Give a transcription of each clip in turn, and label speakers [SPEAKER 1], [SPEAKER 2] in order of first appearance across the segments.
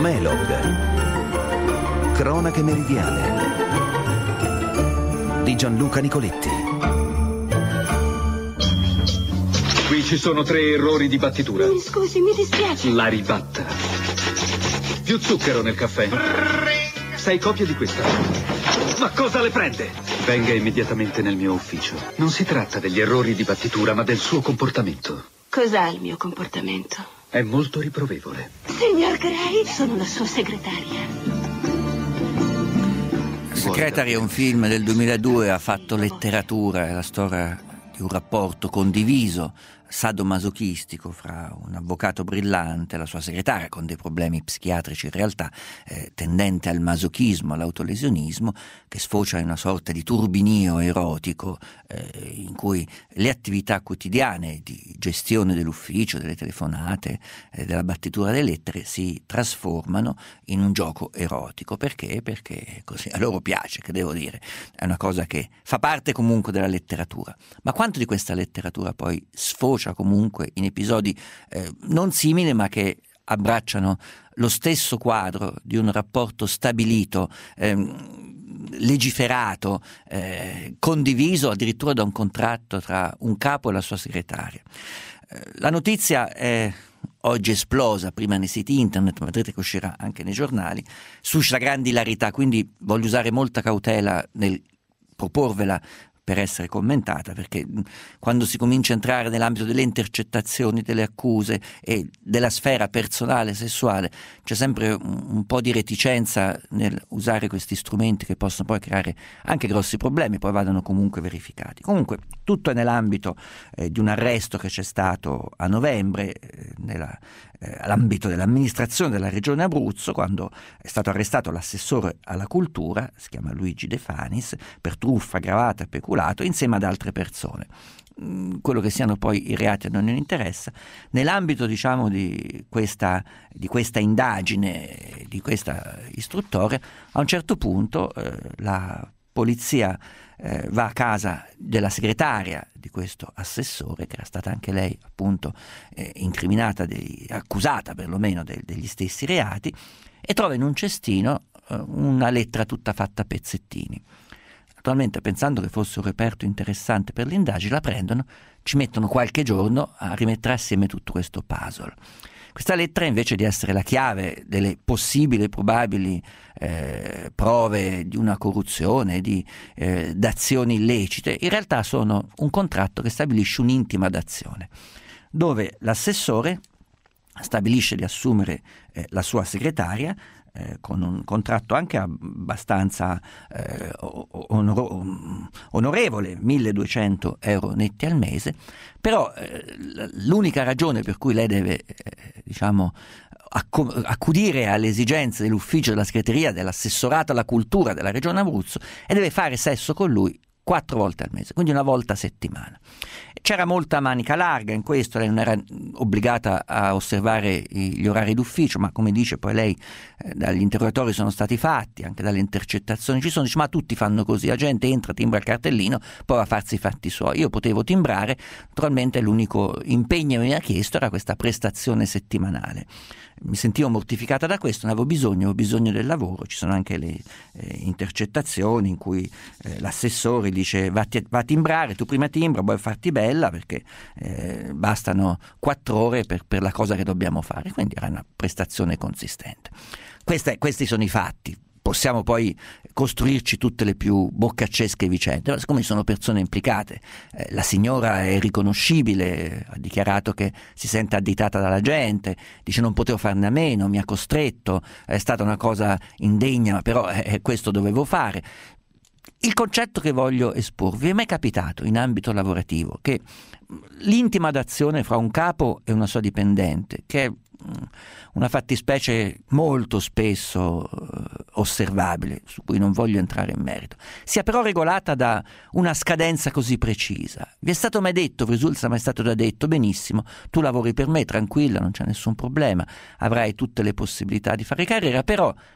[SPEAKER 1] Melog. Cronache meridiane di Gianluca Nicoletti.
[SPEAKER 2] Qui ci sono 3 errori di battitura.
[SPEAKER 3] Mi scusi, mi dispiace.
[SPEAKER 2] La ribatta. Più zucchero nel caffè. 6 copie di questa. Ma cosa le prende? Venga immediatamente nel mio ufficio. Non si tratta degli errori di battitura, ma del suo comportamento.
[SPEAKER 3] Cos'ha il mio comportamento?
[SPEAKER 2] È molto riprovevole.
[SPEAKER 3] Signor Gray, sono la sua segretaria.
[SPEAKER 4] Secretary è un film del 2002, ha fatto letteratura, è la storia di un rapporto condiviso, sadomasochistico fra un avvocato brillante e la sua segretaria con dei problemi psichiatrici in realtà, tendente al masochismo, all'autolesionismo, che sfocia in una sorta di turbinio erotico in cui le attività quotidiane di gestione dell'ufficio, delle telefonate, della battitura delle lettere si trasformano in un gioco erotico. Perché? Perché così a loro piace, che devo dire, è una cosa che fa parte comunque della letteratura. Ma quanto di questa letteratura poi sfocia comunque in episodi non simili, ma che abbracciano lo stesso quadro di un rapporto stabilito, legiferato, condiviso addirittura da un contratto tra un capo e la sua segretaria. La notizia è oggi esplosa, prima nei siti internet, ma vedrete che uscirà anche nei giornali, suscita grande ilarità, quindi voglio usare molta cautela nel proporvela per essere commentata, perché quando si comincia a entrare nell'ambito delle intercettazioni, delle accuse e della sfera personale sessuale, c'è sempre un po' di reticenza nel usare questi strumenti che possono poi creare anche grossi problemi, poi vadano comunque verificati. Comunque tutto è nell'ambito di un arresto che c'è stato a novembre all'ambito dell'amministrazione della regione Abruzzo, quando è stato arrestato l'assessore alla cultura, si chiama Luigi De Fanis, per truffa aggravata e peculato, insieme ad altre persone. Quello che siano poi i reati non ne interessa. Nell'ambito, diciamo, di questa indagine, di questa istruttoria, a un certo punto la polizia va a casa della segretaria di questo assessore, che era stata anche lei appunto incriminata, accusata perlomeno degli stessi reati, e trova in un cestino una lettera tutta fatta a pezzettini. Naturalmente, pensando che fosse un reperto interessante per l'indagine, la prendono, ci mettono qualche giorno a rimettere assieme tutto questo puzzle. Questa lettera, invece di essere la chiave delle possibili e probabili prove di una corruzione, d'azioni illecite, in realtà sono un contratto che stabilisce un'intima d'azione, dove l'assessore stabilisce di assumere la sua segretaria con un contratto anche abbastanza onorevole, 1.200 euro netti al mese, però l'unica ragione per cui lei deve accudire alle esigenze dell'ufficio della segreteria dell'assessorato alla cultura della regione Abruzzo e deve fare sesso con lui 4 volte al mese, quindi una volta a settimana. C'era molta manica larga in questo, lei non era obbligata a osservare gli orari d'ufficio, ma come dice poi lei, dagli interrogatori sono stati fatti, anche dalle intercettazioni ci sono, dice ma tutti fanno così, la gente entra, timbra il cartellino, poi va a farsi i fatti suoi. Io potevo timbrare, naturalmente l'unico impegno che mi ha chiesto era questa prestazione settimanale. Mi sentivo mortificata da questo, ne avevo bisogno del lavoro. Ci sono anche le intercettazioni in cui l'assessore dice va a timbrare, tu prima timbra, poi farti bella, perché bastano 4 ore per la cosa che dobbiamo fare, quindi era una prestazione consistente. Questi sono i fatti. Possiamo poi costruirci tutte le più boccaccesche vicende, ma siccome ci sono persone implicate, la signora è riconoscibile, ha dichiarato che si sente additata dalla gente, dice non potevo farne a meno, mi ha costretto, è stata una cosa indegna, però questo dovevo fare. Il concetto che voglio esporvi: è mai capitato in ambito lavorativo che l'intima d'azione fra un capo e una sua dipendente, che è una fattispecie molto spesso osservabile, su cui non voglio entrare in merito, sia però regolata da una scadenza così precisa? Vi è stato mai detto, vi risulta mai stato da detto, benissimo, tu lavori per me, tranquilla, non c'è nessun problema, avrai tutte le possibilità di fare carriera, però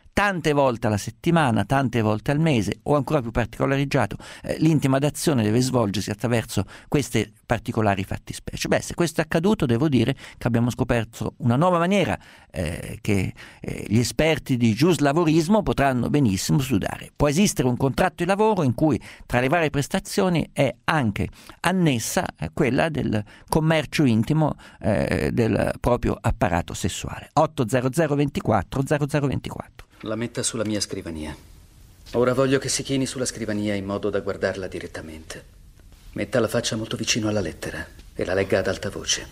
[SPEAKER 4] tante volte alla settimana, tante volte al mese, o ancora più particolarizzato, l'intima d'azione deve svolgersi attraverso queste particolari fattispecie. Beh, se questo è accaduto, devo dire che abbiamo scoperto una nuova maniera che gli esperti di giuslavorismo potranno benissimo studiare. Può esistere un contratto di lavoro in cui tra le varie prestazioni è anche annessa quella del commercio intimo del proprio apparato sessuale. 800 24 0024.
[SPEAKER 2] La metta sulla mia scrivania. Ora voglio che si chini sulla scrivania in modo da guardarla direttamente. Metta la faccia molto vicino alla lettera e la legga ad alta voce.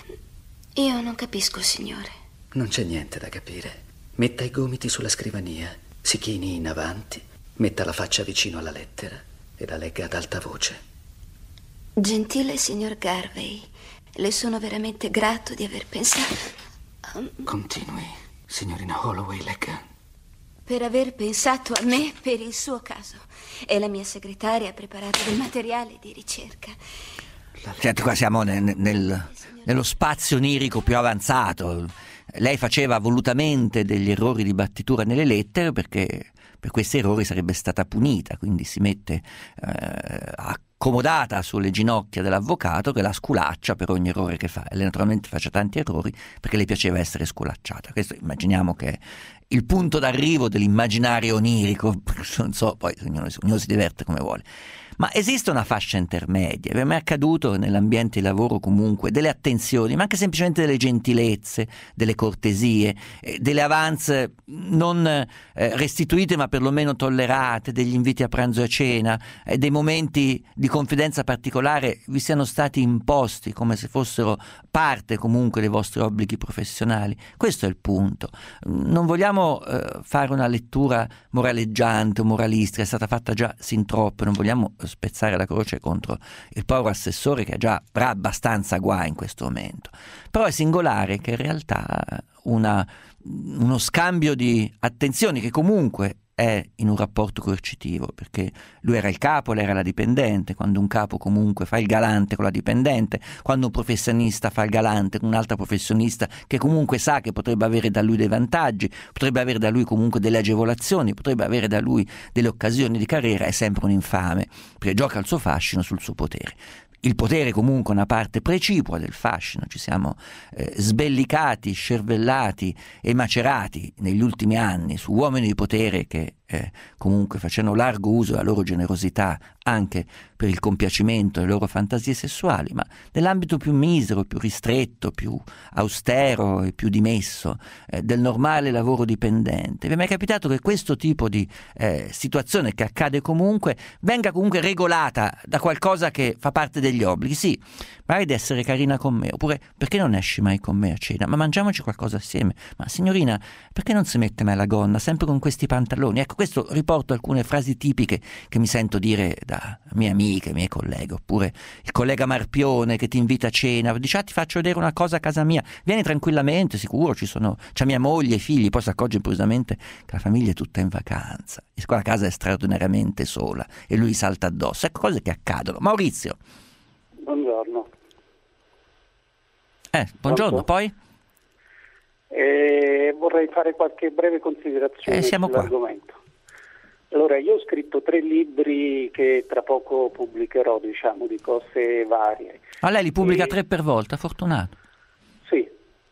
[SPEAKER 3] Io non capisco, signore.
[SPEAKER 2] Non c'è niente da capire. Metta i gomiti sulla scrivania, si chini in avanti, metta la faccia vicino alla lettera e la legga ad alta voce.
[SPEAKER 3] Gentile signor Garvey, le sono veramente grato di aver pensato...
[SPEAKER 2] Continui, signorina Holloway, legga.
[SPEAKER 3] Per aver pensato a me per il suo caso. E la mia segretaria ha preparato del materiale di ricerca.
[SPEAKER 4] Certo, qua siamo nello spazio onirico più avanzato. Lei faceva volutamente degli errori di battitura nelle lettere perché per questi errori sarebbe stata punita, quindi si mette accomodata sulle ginocchia dell'avvocato che la sculaccia per ogni errore che fa. E lei naturalmente faccia tanti errori perché le piaceva essere sculacciata. Questo immaginiamo che è il punto d'arrivo dell'immaginario onirico, non so, poi ognuno si diverte come vuole. Ma esiste una fascia intermedia, vi è mai accaduto nell'ambiente di lavoro comunque delle attenzioni, ma anche semplicemente delle gentilezze, delle cortesie, delle avance non restituite ma perlomeno tollerate, degli inviti a pranzo e a cena, dei momenti di confidenza particolare vi siano stati imposti come se fossero parte comunque dei vostri obblighi professionali? Questo è il punto. Non vogliamo fare una lettura moraleggiante o moralistica, è stata fatta già sin troppo, non vogliamo spezzare la croce contro il povero assessore che ha già abbastanza guai in questo momento. Però è singolare che in realtà uno scambio di attenzioni che comunque è in un rapporto coercitivo, perché lui era il capo, lei era la dipendente. Quando un capo comunque fa il galante con la dipendente, quando un professionista fa il galante con un'altra professionista che comunque sa che potrebbe avere da lui dei vantaggi, potrebbe avere da lui comunque delle agevolazioni, potrebbe avere da lui delle occasioni di carriera, è sempre un infame, perché gioca il suo fascino sul suo potere. Il potere comunque è una parte precipua del fascino, ci siamo sbellicati, scervellati e macerati negli ultimi anni su uomini di potere che comunque facevano largo uso della loro generosità anche per il compiacimento delle loro fantasie sessuali, ma nell'ambito più misero, più ristretto, più austero e più dimesso del normale lavoro dipendente. Vi è mai capitato che questo tipo di situazione che accade comunque venga comunque regolata da qualcosa che fa parte degli obblighi? Sì, magari di essere carina con me, oppure perché non esci mai con me a cena? Ma mangiamoci qualcosa assieme. Ma signorina, perché non si mette mai la gonna, sempre con questi pantaloni? Ecco, questo riporto alcune frasi tipiche che mi sento dire da mie amiche, miei colleghi, oppure il collega Marpione che ti invita a cena, dice ti faccio vedere una cosa a casa mia, vieni tranquillamente, sicuro c'è mia moglie e i figli, poi si accorge improvvisamente che la famiglia è tutta in vacanza e qua la casa è straordinariamente sola e lui salta addosso. Ecco, cose che accadono. Maurizio.
[SPEAKER 5] Buongiorno.
[SPEAKER 4] Buongiorno, poi?
[SPEAKER 5] Vorrei fare qualche breve considerazione sull'argomento. Allora, io ho scritto 3 libri che tra poco pubblicherò, diciamo, di cose varie.
[SPEAKER 4] Ma lei li pubblica 3 per volta, fortunato.
[SPEAKER 5] Sì,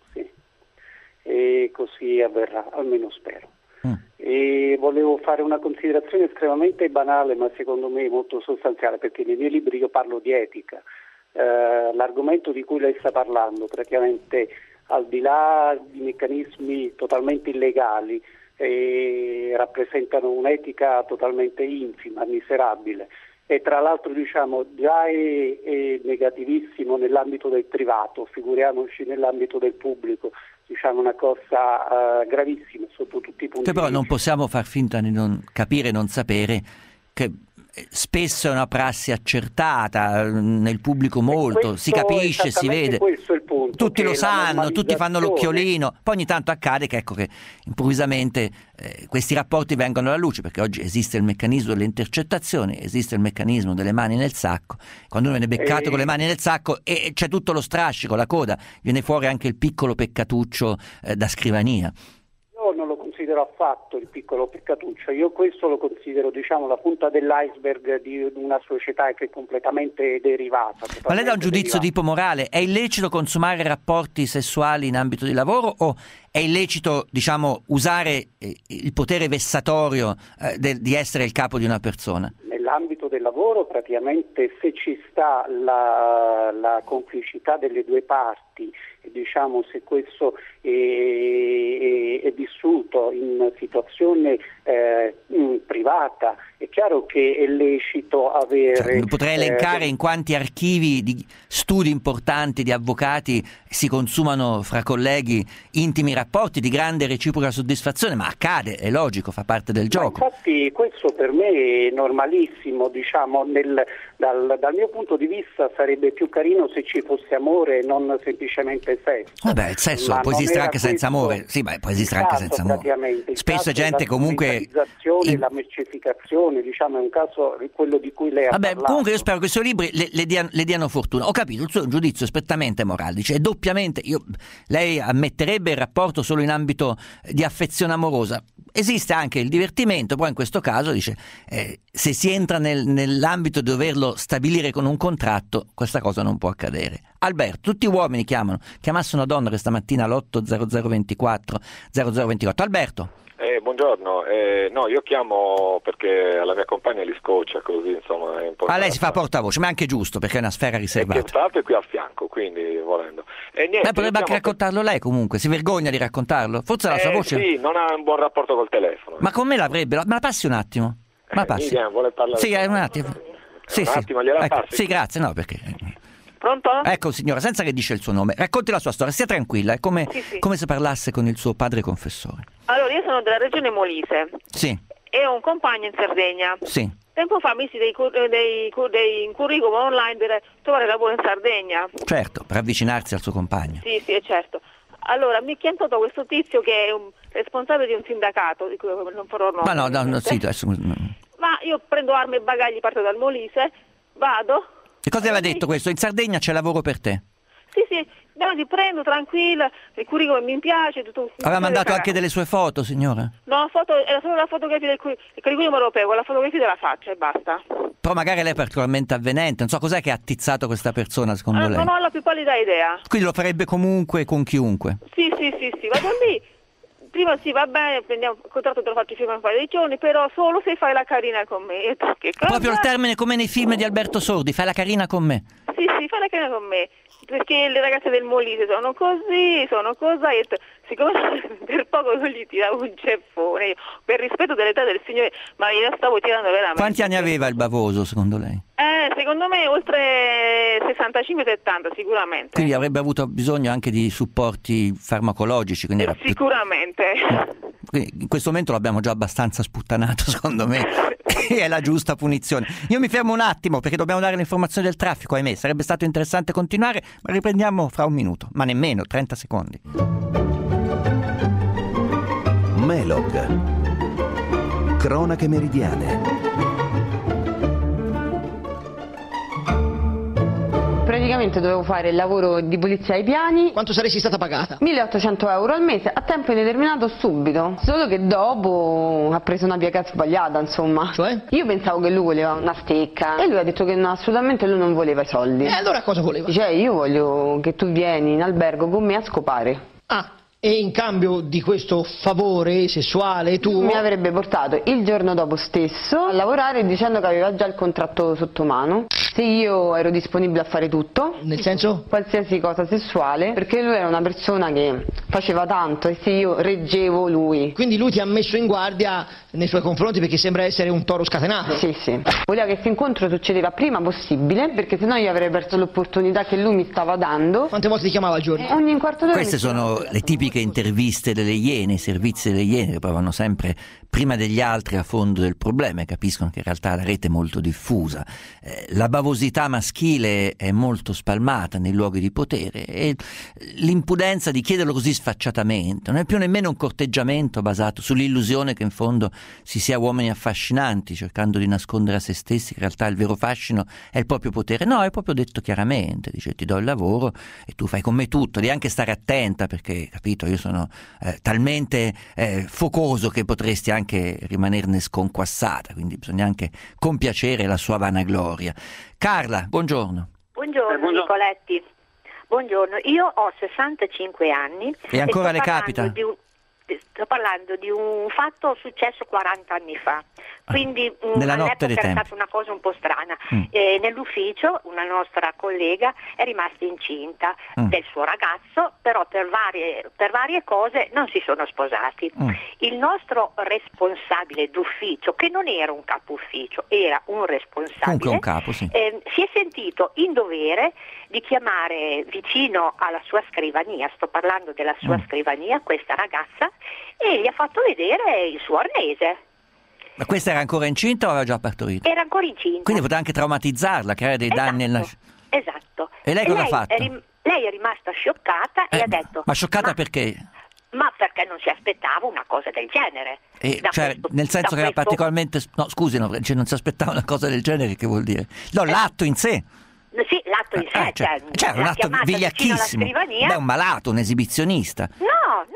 [SPEAKER 5] e così avverrà, almeno spero. E volevo fare una considerazione estremamente banale, ma secondo me molto sostanziale, perché nei miei libri io parlo di etica. L'argomento di cui lei sta parlando, praticamente al di là di meccanismi totalmente illegali, rappresentano un'etica totalmente infima, miserabile, e tra l'altro diciamo già è negativissimo nell'ambito del privato, figuriamoci nell'ambito del pubblico, diciamo una cosa gravissima sotto tutti i punti di vista.
[SPEAKER 4] Però non possiamo far finta di non capire, non sapere che spesso è una prassi accertata nel pubblico, molto si capisce, si vede,
[SPEAKER 5] questo è il punto,
[SPEAKER 4] tutti lo sanno, tutti fanno l'occhiolino, poi ogni tanto accade che che improvvisamente questi rapporti vengono alla luce, perché oggi esiste il meccanismo delle intercettazioni, esiste il meccanismo delle mani nel sacco. Quando uno viene beccato con le mani nel sacco e c'è tutto lo strascico, la coda, viene fuori anche il piccolo peccatuccio da scrivania.
[SPEAKER 5] Io non lo considero affatto il piccolo peccatuccio, io questo lo considero, diciamo, la punta dell'iceberg di una società che è completamente derivata.
[SPEAKER 4] Ma lei dà un giudizio tipo morale: è illecito consumare rapporti sessuali in ambito di lavoro, o è illecito, diciamo, usare il potere vessatorio di essere il capo di una persona?
[SPEAKER 5] Nell'ambito del lavoro, praticamente, se ci sta la complicità delle due parti, diciamo, se questo è vissuto in situazione privata, è chiaro che è lecito avere...
[SPEAKER 4] Potrei elencare in quanti archivi di studi importanti di avvocati si consumano fra colleghi intimi rapporti di grande reciproca soddisfazione, ma accade, è logico, fa parte del gioco.
[SPEAKER 5] Infatti questo per me è normalissimo, diciamo, dal mio punto di vista sarebbe più carino se ci fosse amore e non semplicemente sesso.
[SPEAKER 4] Vabbè, il sesso può esistere anche senza amore, sì, ma può esistere anche senza amore. Spesso gente comunque...
[SPEAKER 5] La mercificazione, diciamo, è un caso quello di cui lei ha parlato.
[SPEAKER 4] Comunque io spero che i suoi libri le diano fortuna. Ho capito, il suo è un giudizio strettamente morale, dice, è doppiamente... lei ammetterebbe il rapporto solo in ambito di affezione amorosa. Esiste anche il divertimento, poi in questo caso dice se si entra nell'ambito di doverlo stabilire con un contratto, questa cosa non può accadere. Alberto, tutti uomini chiamasse una donna questa mattina all'80024 0028. Alberto.
[SPEAKER 6] Buongiorno, no, io chiamo perché alla mia compagna li scoccia, così, insomma, è un po'...
[SPEAKER 4] lei si fa portavoce, ma è anche giusto, perché è una sfera riservata.
[SPEAKER 6] E che stato è qui a fianco, quindi volendo. E niente,
[SPEAKER 4] potrebbe anche raccontarlo lei, comunque, si vergogna di raccontarlo? Forse la sua voce...
[SPEAKER 6] Sì, non ha un buon rapporto col telefono.
[SPEAKER 4] Ma con me l'avrebbe, ma la passi un attimo? Ma passi?
[SPEAKER 6] Miriam, vuole parlare?
[SPEAKER 4] Sì, un attimo. Sì,
[SPEAKER 6] un attimo, gliela passi?
[SPEAKER 4] Sì, grazie, no, perché...
[SPEAKER 7] Pronto?
[SPEAKER 4] Ecco, signora, senza che dice il suo nome, racconti la sua storia, stia tranquilla, è come se parlasse con il suo padre confessore.
[SPEAKER 7] Allora, io sono della regione Molise.
[SPEAKER 4] Sì.
[SPEAKER 7] E ho un compagno in Sardegna.
[SPEAKER 4] Sì.
[SPEAKER 7] Tempo fa misi dei curriculum online per trovare lavoro in Sardegna.
[SPEAKER 4] Certo, per avvicinarsi al suo compagno.
[SPEAKER 7] Sì, certo. Allora, mi è chiamato questo tizio che è un responsabile di un sindacato, di cui non farò nome.
[SPEAKER 4] Ma no, sì, adesso...
[SPEAKER 7] Ma io prendo armi e bagagli, parto dal Molise, vado...
[SPEAKER 4] E cosa aveva detto questo? In Sardegna c'è lavoro per te?
[SPEAKER 7] Sì, no, ti prendo tranquilla, il curriculum mi piace.
[SPEAKER 4] Aveva mandato anche delle sue foto, signora?
[SPEAKER 7] No, era solo la fotografia del curriculum europeo, la fotografia della faccia e basta.
[SPEAKER 4] Però magari lei è particolarmente avvenente, non so cos'è che ha attizzato questa persona secondo lei?
[SPEAKER 7] Non ho la più pallida idea.
[SPEAKER 4] Quindi lo farebbe comunque con chiunque?
[SPEAKER 7] Sì, vado lì. Prima sì, va bene, prendiamo il contratto, te lo faccio firmare un paio di giorni, però solo se fai la carina con me. Che cosa?
[SPEAKER 4] Proprio il termine come nei film di Alberto Sordi, fai la carina con me.
[SPEAKER 7] Sì, fai la carina con me, perché le ragazze del Molise sono così, e siccome per poco non gli tiravo un ceffone, per rispetto dell'età del signore, ma io stavo tirando veramente.
[SPEAKER 4] Quanti anni aveva il bavoso, secondo lei?
[SPEAKER 7] Secondo me oltre 65-70 sicuramente.
[SPEAKER 4] Quindi avrebbe avuto bisogno anche di supporti farmacologici. Quindi
[SPEAKER 7] sicuramente.
[SPEAKER 4] Quindi in questo momento l'abbiamo già abbastanza sputtanato, secondo me, è la giusta punizione. Io mi fermo un attimo perché dobbiamo dare le informazioni del traffico, ahimè. Sarebbe stato interessante continuare, ma riprendiamo fra un minuto, ma nemmeno, 30 secondi.
[SPEAKER 1] Melog. Cronache meridiane.
[SPEAKER 8] Praticamente dovevo fare il lavoro di pulizia ai piani.
[SPEAKER 9] Quanto saresti stata pagata?
[SPEAKER 8] 1.800 euro al mese, a tempo indeterminato subito. Solo che dopo ha preso una piega sbagliata, insomma.
[SPEAKER 9] Cioè?
[SPEAKER 8] Io pensavo che lui voleva una stecca e lui ha detto che no, assolutamente lui non voleva i soldi.
[SPEAKER 9] E allora cosa voleva?
[SPEAKER 8] Dice, io voglio che tu vieni in albergo con me a scopare.
[SPEAKER 9] Ah, e in cambio di questo favore sessuale tu...
[SPEAKER 8] Mi avrebbe portato il giorno dopo stesso a lavorare dicendo che aveva già il contratto sotto mano. Se io ero disponibile a fare tutto.
[SPEAKER 9] Nel senso?
[SPEAKER 8] Qualsiasi cosa sessuale, perché lui era una persona che faceva tanto e se io reggevo lui.
[SPEAKER 9] Quindi lui ti ha messo in guardia nei suoi confronti perché sembra essere un toro scatenato.
[SPEAKER 8] Sì. Voleva che questo incontro succedeva prima possibile, perché sennò io avrei perso l'opportunità che lui mi stava dando.
[SPEAKER 9] Quante volte ti chiamava al giorno?
[SPEAKER 8] Ogni quarto d'ora.
[SPEAKER 4] Queste sono le tipiche interviste delle Iene, i servizi delle Iene che poi vanno sempre prima degli altri a fondo del problema e capiscono che in realtà la rete è molto diffusa. La bavosa bravosità maschile è molto spalmata nei luoghi di potere e l'impudenza di chiederlo così sfacciatamente non è più nemmeno un corteggiamento basato sull'illusione che in fondo si sia uomini affascinanti cercando di nascondere a se stessi che in realtà il vero fascino è il proprio potere. No, è proprio detto chiaramente, dice ti do il lavoro e tu fai con me tutto, devi anche stare attenta perché, capito, io sono talmente focoso che potresti anche rimanerne sconquassata, quindi bisogna anche compiacere la sua vanagloria. Carla, buongiorno.
[SPEAKER 10] Buongiorno Nicoletti. Buongiorno, io ho 65 anni
[SPEAKER 4] e ancora le capita?
[SPEAKER 10] Sto parlando di un fatto successo 40 anni fa, quindi
[SPEAKER 4] nella notte dei
[SPEAKER 10] è
[SPEAKER 4] tempi.
[SPEAKER 10] stata una cosa un po' strana. Nell'ufficio una nostra collega è rimasta incinta del suo ragazzo, però per varie cose non si sono sposati. Il nostro responsabile d'ufficio, che non era un capo ufficio, era un responsabile,
[SPEAKER 4] comunque un capo, sì.
[SPEAKER 10] Si è sentito in dovere di chiamare vicino alla sua scrivania, sto parlando della sua scrivania, questa ragazza, e gli ha fatto vedere il suo arnese.
[SPEAKER 4] Ma questa era ancora incinta o aveva già partorito?
[SPEAKER 10] Era ancora incinta.
[SPEAKER 4] Quindi poteva anche traumatizzarla, creare dei danni al nascere.
[SPEAKER 10] Esatto.
[SPEAKER 4] E lei cosa ha fatto?
[SPEAKER 10] Lei è rimasta scioccata e ha detto...
[SPEAKER 4] Ma scioccata perché?
[SPEAKER 10] Ma perché non si aspettava una cosa del genere.
[SPEAKER 4] Nel senso che era particolarmente... No, scusi, non si aspettava una cosa del genere, che vuol dire? No, l'atto in sé.
[SPEAKER 10] Sì, l'atto in sé.
[SPEAKER 4] Cioè un atto vigliacchissimo. Beh, un malato, un esibizionista.
[SPEAKER 10] No,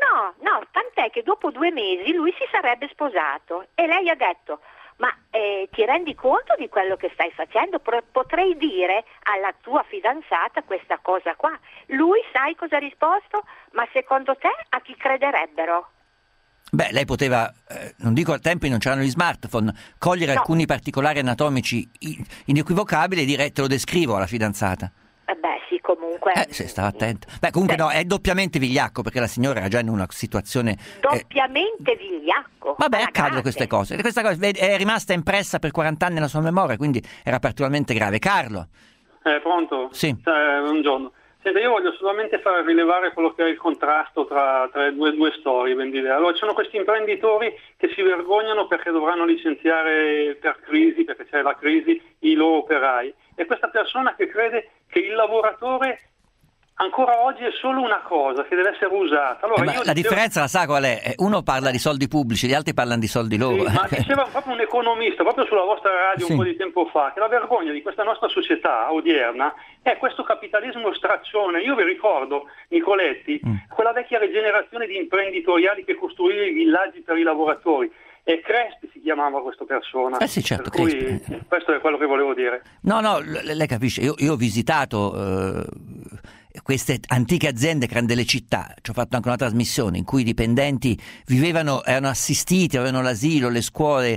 [SPEAKER 10] tant'è che dopo 2 mesi lui si sarebbe sposato e lei ha detto: ma ti rendi conto di quello che stai facendo? Potrei dire alla tua fidanzata questa cosa qua. Lui, sai cosa ha risposto? Ma secondo te a chi crederebbero?
[SPEAKER 4] Beh, lei poteva, non dico al tempo non c'erano gli smartphone, cogliere alcuni particolari anatomici inequivocabili e dire te lo descrivo alla fidanzata.
[SPEAKER 10] Beh sì, comunque...
[SPEAKER 4] Se stava attenta. Beh, comunque no, è doppiamente vigliacco perché la signora era già in una situazione...
[SPEAKER 10] Doppiamente vigliacco?
[SPEAKER 4] Vabbè, accadono queste cose. Questa cosa è rimasta impressa per 40 anni nella sua memoria, quindi era particolarmente grave. Carlo?
[SPEAKER 11] Pronto?
[SPEAKER 4] Sì.
[SPEAKER 11] Buongiorno. Senta, io voglio solamente far rilevare quello che è il contrasto tra le due storie, ben dire. Allora, ci sono questi imprenditori che si vergognano perché dovranno licenziare per crisi, perché c'è la crisi, i loro operai. E questa persona che crede che il lavoratore ancora oggi è solo una cosa che deve essere usata. Allora,
[SPEAKER 4] la differenza la sa qual è? Uno parla di soldi pubblici, gli altri parlano di soldi loro.
[SPEAKER 11] Sì, ma diceva proprio un economista, proprio sulla vostra radio un po' di tempo fa, che la vergogna di questa nostra società odierna è questo capitalismo straccione. Io vi ricordo, Nicoletti, quella vecchia rigenerazione di imprenditoriali che costruiva i villaggi per i lavoratori. E Crespi si chiamava questa persona.
[SPEAKER 4] Sì, certo,
[SPEAKER 11] per cui questo è quello che volevo dire.
[SPEAKER 4] No, lei capisce, io ho visitato queste antiche aziende che erano delle città, ci ho fatto anche una trasmissione in cui i dipendenti vivevano, erano assistiti, avevano l'asilo, le scuole,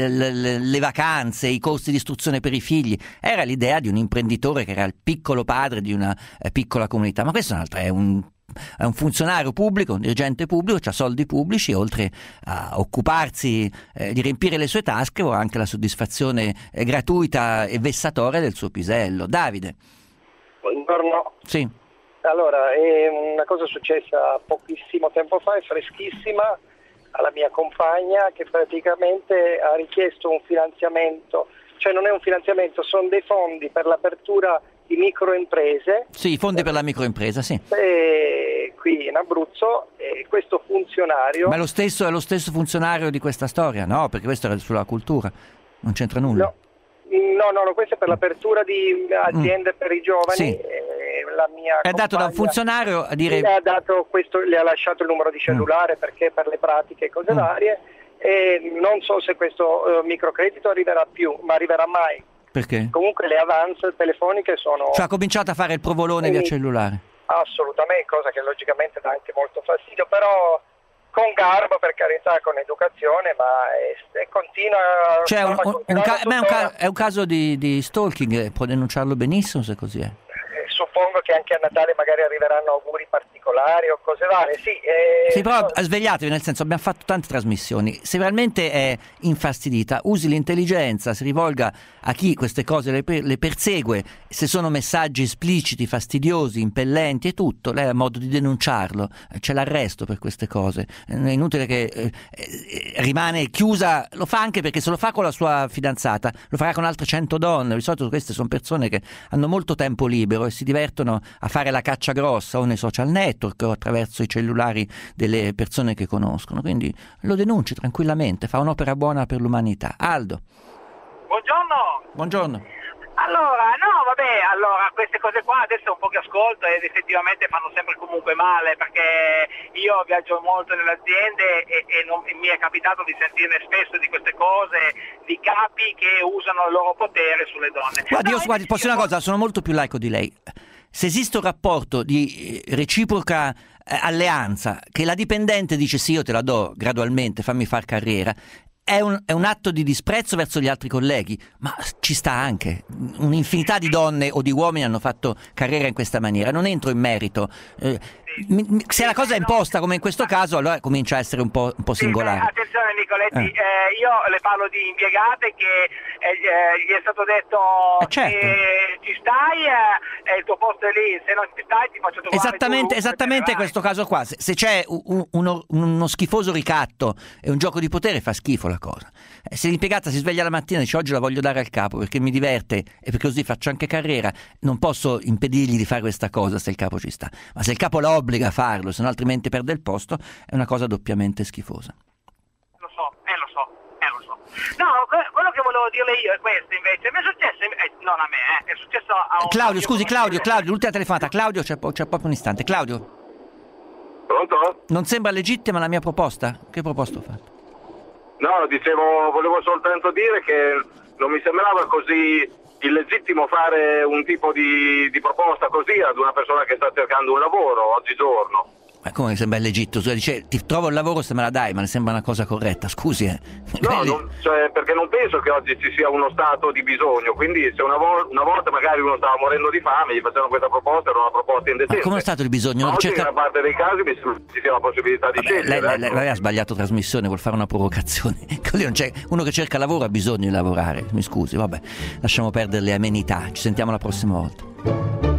[SPEAKER 4] le vacanze, i corsi di istruzione per i figli. Era l'idea di un imprenditore che era il piccolo padre di una piccola comunità, ma questo è un funzionario pubblico, un dirigente pubblico, ha soldi pubblici, oltre a occuparsi di riempire le sue tasche, o anche la soddisfazione gratuita e vessatoria del suo pisello. Davide.
[SPEAKER 12] Buongiorno.
[SPEAKER 4] Sì.
[SPEAKER 12] Allora, è una cosa successa pochissimo tempo fa, è freschissima, alla mia compagna che praticamente ha richiesto un finanziamento, cioè non è un finanziamento, sono dei fondi per l'apertura di microimprese.
[SPEAKER 4] Sì, i fondi per la microimpresa, sì.
[SPEAKER 12] Qui in Abruzzo, questo funzionario...
[SPEAKER 4] Ma è lo stesso funzionario di questa storia? No, perché questo era sulla cultura, non c'entra nulla.
[SPEAKER 12] No, questo è per l'apertura di aziende per i giovani.
[SPEAKER 4] Sì.
[SPEAKER 12] La mia
[SPEAKER 4] è dato da un funzionario a dire...
[SPEAKER 12] le ha lasciato il numero di cellulare perché per le pratiche e cose varie, e non so se questo microcredito arriverà più, ma arriverà mai.
[SPEAKER 4] Perché?
[SPEAKER 12] Comunque le avance telefoniche sono...
[SPEAKER 4] Cioè ha cominciato a fare il provolone via cellulare?
[SPEAKER 12] Assolutamente, cosa che logicamente dà anche molto fastidio, però con garbo, per carità, con educazione, ma continua...
[SPEAKER 4] Cioè è un caso di stalking, può denunciarlo benissimo se così è.
[SPEAKER 12] Suppongo che anche a Natale magari arriveranno auguri particolari o cose varie.
[SPEAKER 4] Sì, però svegliatevi, nel senso, abbiamo fatto tante trasmissioni. Se realmente è infastidita, usi l'intelligenza, si rivolga a chi queste cose le persegue. Se sono messaggi espliciti, fastidiosi, impellenti e tutto, lei ha modo di denunciarlo, c'è l'arresto per queste cose. È inutile che rimane chiusa, lo fa anche perché se lo fa con la sua fidanzata, lo farà con altre 100 donne. Di solito queste sono persone che hanno molto tempo libero e si divertono a fare la caccia grossa o nei social network o attraverso i cellulari delle persone che conoscono, quindi lo denunci tranquillamente, fa un'opera buona per l'umanità. Aldo. Buongiorno.
[SPEAKER 13] Allora, queste cose qua adesso un po' che ascolto ed effettivamente fanno sempre comunque male, perché io viaggio molto nelle aziende e mi è capitato di sentirne spesso di queste cose, di capi che usano il loro potere sulle donne.
[SPEAKER 4] Guardi, posso dire una cosa, sono molto più laico di lei. Se esiste un rapporto di reciproca alleanza, che la dipendente dice sì, io te la do gradualmente, fammi far carriera, è un atto di disprezzo verso gli altri colleghi, ma ci sta anche. Un'infinità di donne o di uomini hanno fatto carriera in questa maniera. Non entro in merito. Se la cosa è imposta come in questo caso, allora comincia a essere un po' singolare.
[SPEAKER 13] Attenzione Nicoletti, io le parlo di impiegate che gli è stato detto
[SPEAKER 4] certo.
[SPEAKER 13] che ci stai e il tuo posto è lì, se non ci stai ti faccio trovare
[SPEAKER 4] esattamente questo caso qua. Se c'è uno schifoso ricatto e un gioco di potere, fa schifo la cosa. Se l'impiegata si sveglia la mattina e dice oggi la voglio dare al capo perché mi diverte e perché così faccio anche carriera, non posso impedirgli di fare questa cosa se il capo ci sta, ma se il capo la obbliga a farlo, se no altrimenti perde il posto, è una cosa doppiamente schifosa.
[SPEAKER 13] Lo so. No, quello che volevo dirle io è questo invece. Mi è successo, non a me, è successo a un...
[SPEAKER 4] Claudio, l'ultima telefonata. Claudio, c'è proprio un istante. Claudio.
[SPEAKER 6] Pronto?
[SPEAKER 4] Non sembra legittima la mia proposta? Che proposta ho fatto?
[SPEAKER 6] No, volevo soltanto dire che non mi sembrava così illegittimo fare un tipo di proposta così ad una persona che sta cercando un lavoro oggigiorno.
[SPEAKER 4] Ma come sembra illegitimo? Dice, ti trovo il lavoro se me la dai, ma ne sembra una cosa corretta, scusi.
[SPEAKER 6] No, perché non penso che oggi ci sia uno stato di bisogno, quindi se una volta magari uno stava morendo di fame, gli facevano questa proposta, era una proposta indecente.
[SPEAKER 4] Ma come stato di bisogno?
[SPEAKER 6] Ma oggi in gran parte dei casi mi sembra ci sia la possibilità di scegliere.
[SPEAKER 4] Lei ha sbagliato trasmissione, vuol fare una provocazione. Così non c'è, uno che cerca lavoro ha bisogno di lavorare, mi scusi, vabbè, lasciamo perdere le amenità, ci sentiamo la prossima volta.